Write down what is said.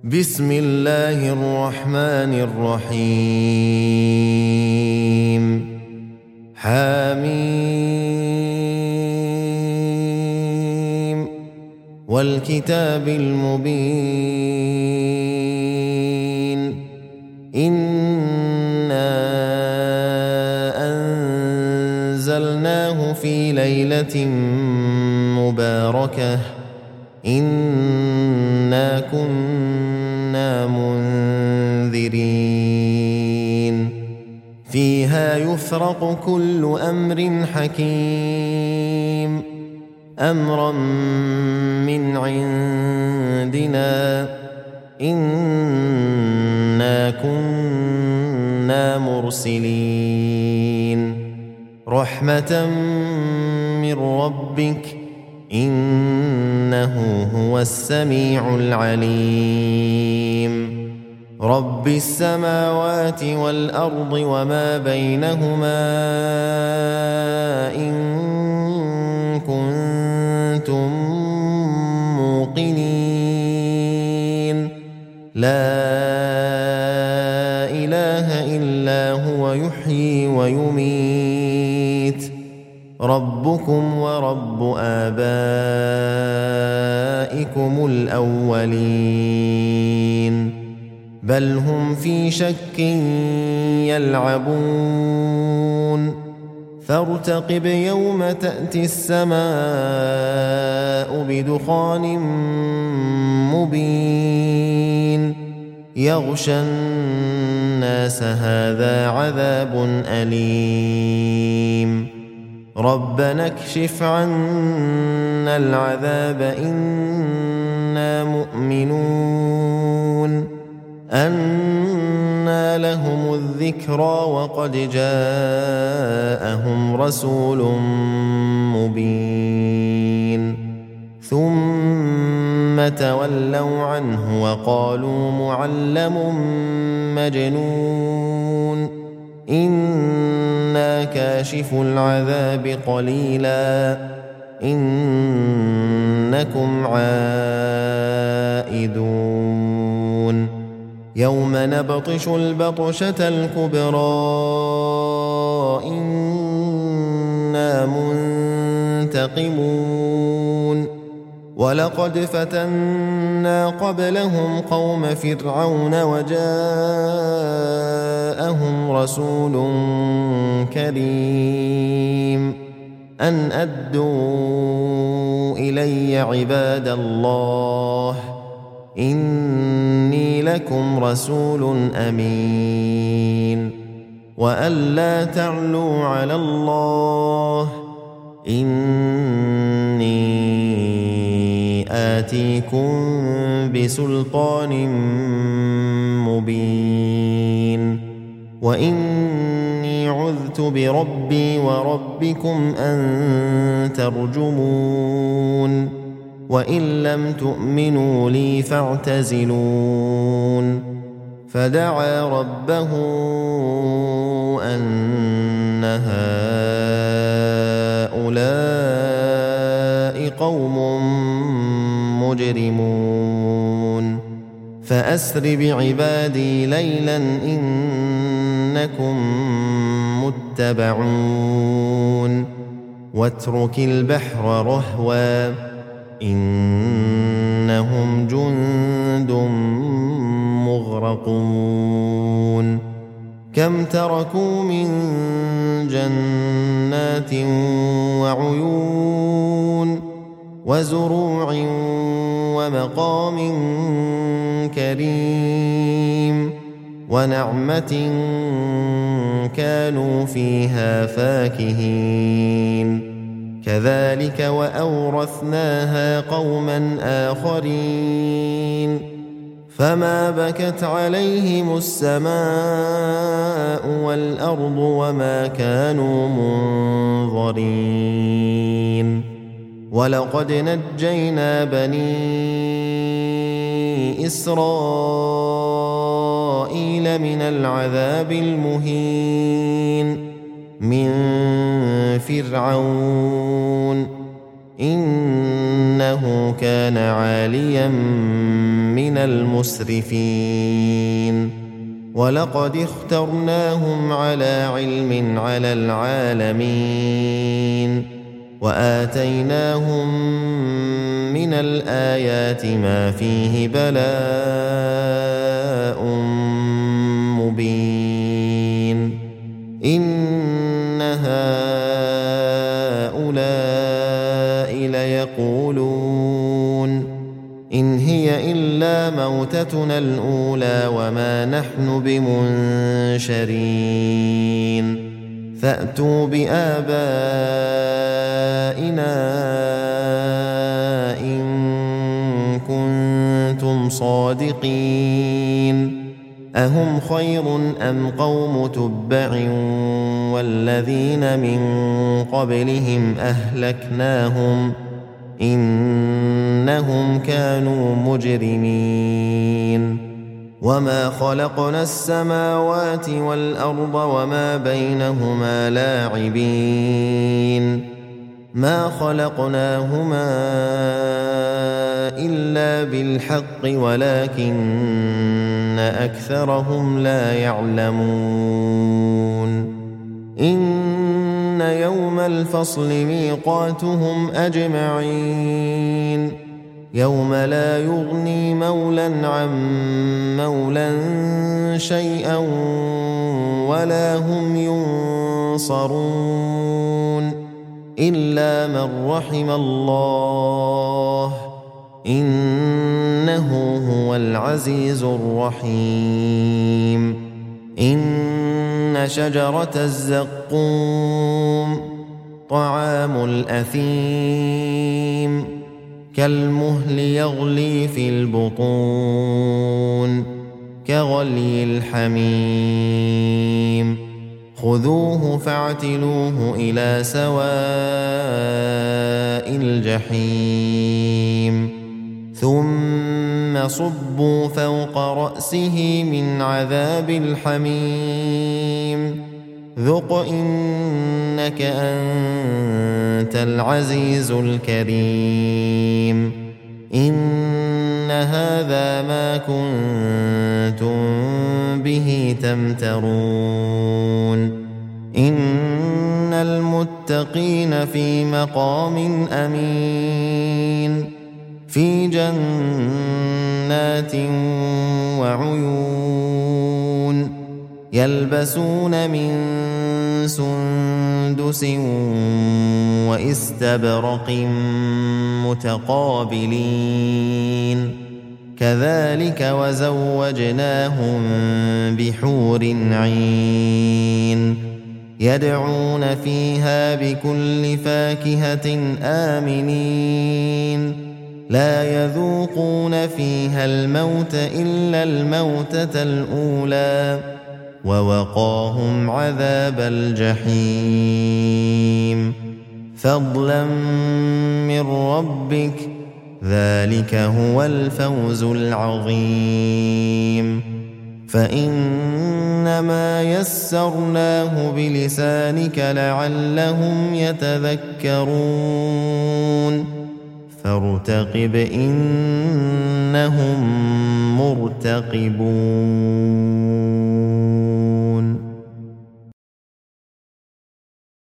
بسم الله الرحمن الرحيم حميم والكتاب المبين إنا أنزلناه في ليلة مباركة إنا كنا منذرين فيها يفرق كل أمر حكيم أمرا من عندنا إنا كنا مرسلين رحمة من ربك إنه هو السميع العليم رب السماوات والأرض وما بينهما إن كنتم موقنين لا إله إلا هو يحيي ويميت ربكم ورب آبائكم الأولين بل هم في شك يلعبون فارتقب يوم تأتي السماء بدخان مبين يغشى الناس هذا عذاب أليم ربنا اكشف عنا العذاب إنا مؤمنون أنى لهم الذكرى وقد جاءهم رسول مبين ثم تولوا عنه وقالوا معلم مجنون إنا كاشف العذاب قليلا إنكم عائدون يوم نبطش البطشة الكبرى إنا منتقمون ولقد فتنا قبلهم قوم فرعون وجاءهم رسول كريم أن أدوا إلي عباد الله إني لكم رسول أمين وأن لا تعلوا على الله إني آتيكم بسلطان مبين وإني عذت بربي وربكم أن ترجمون وإن لم تؤمنوا لي فاعتزلون فدعا ربه أن هؤلاء قوم مجرمون فأسر بعبادي ليلا إنكم متبعون واترك البحر رهوا إنهم جند مغرقون كم تركوا من جنات وعيون وزروع ومقام كريم ونعمة كانوا فيها فاكهين كذلك وأورثناها قوما آخرين فما بكت عليهم السماء والأرض وما كانوا منظرين ولقد نجينا بني إسرائيل من العذاب المهين من فرعون إنه كان عاليا من المسرفين ولقد اخترناهم على علم على العالمين وآتيناهم من الآيات ما فيه بلاء مبين إن هؤلاء ليقولون إن هي إلا موتتنا الأولى وما نحن بمنشرين فأتوا بآبائنا إن كنتم صادقين أهم خير أم قوم تبع والذين من قبلهم أهلكناهم إنهم كانوا مجرمين وما خلقنا السماوات والأرض وما بينهما لاعبين ما خلقناهما إلا بالحق ولكن أكثرهم لا يعلمون إن يوم الفصل ميقاتهم أجمعين يوم لا يغني مولا عن مولا شيئا ولا هم ينصرون إلا من رحم الله إنه هو العزيز الرحيم إن شجرة الزقوم طعام الأثيم كالمهل يغلي في البطون كغلي الحميم خذوه فاعتلوه إلى سواء الجحيم ثم صبوا فوق رأسه من عذاب الحميم ذق إنك أنت العزيز الكريم إن هذا ما كنتم به تمترون إن المتقين في مقام أمين في جنات وعيون يلبسون من سندس وإستبرق متقابلين كذلك وزوجناهم بحور عين يدعون فيها بكل فاكهة آمنين لا يذوقون فيها الموت إلا الموتة الأولى ووقاهم عذاب الجحيم فضلا من ربك ذلك هو الفوز العظيم فإنما يسرناه بلسانك لعلهم يتذكرون فارتقب إنهم مرتقبون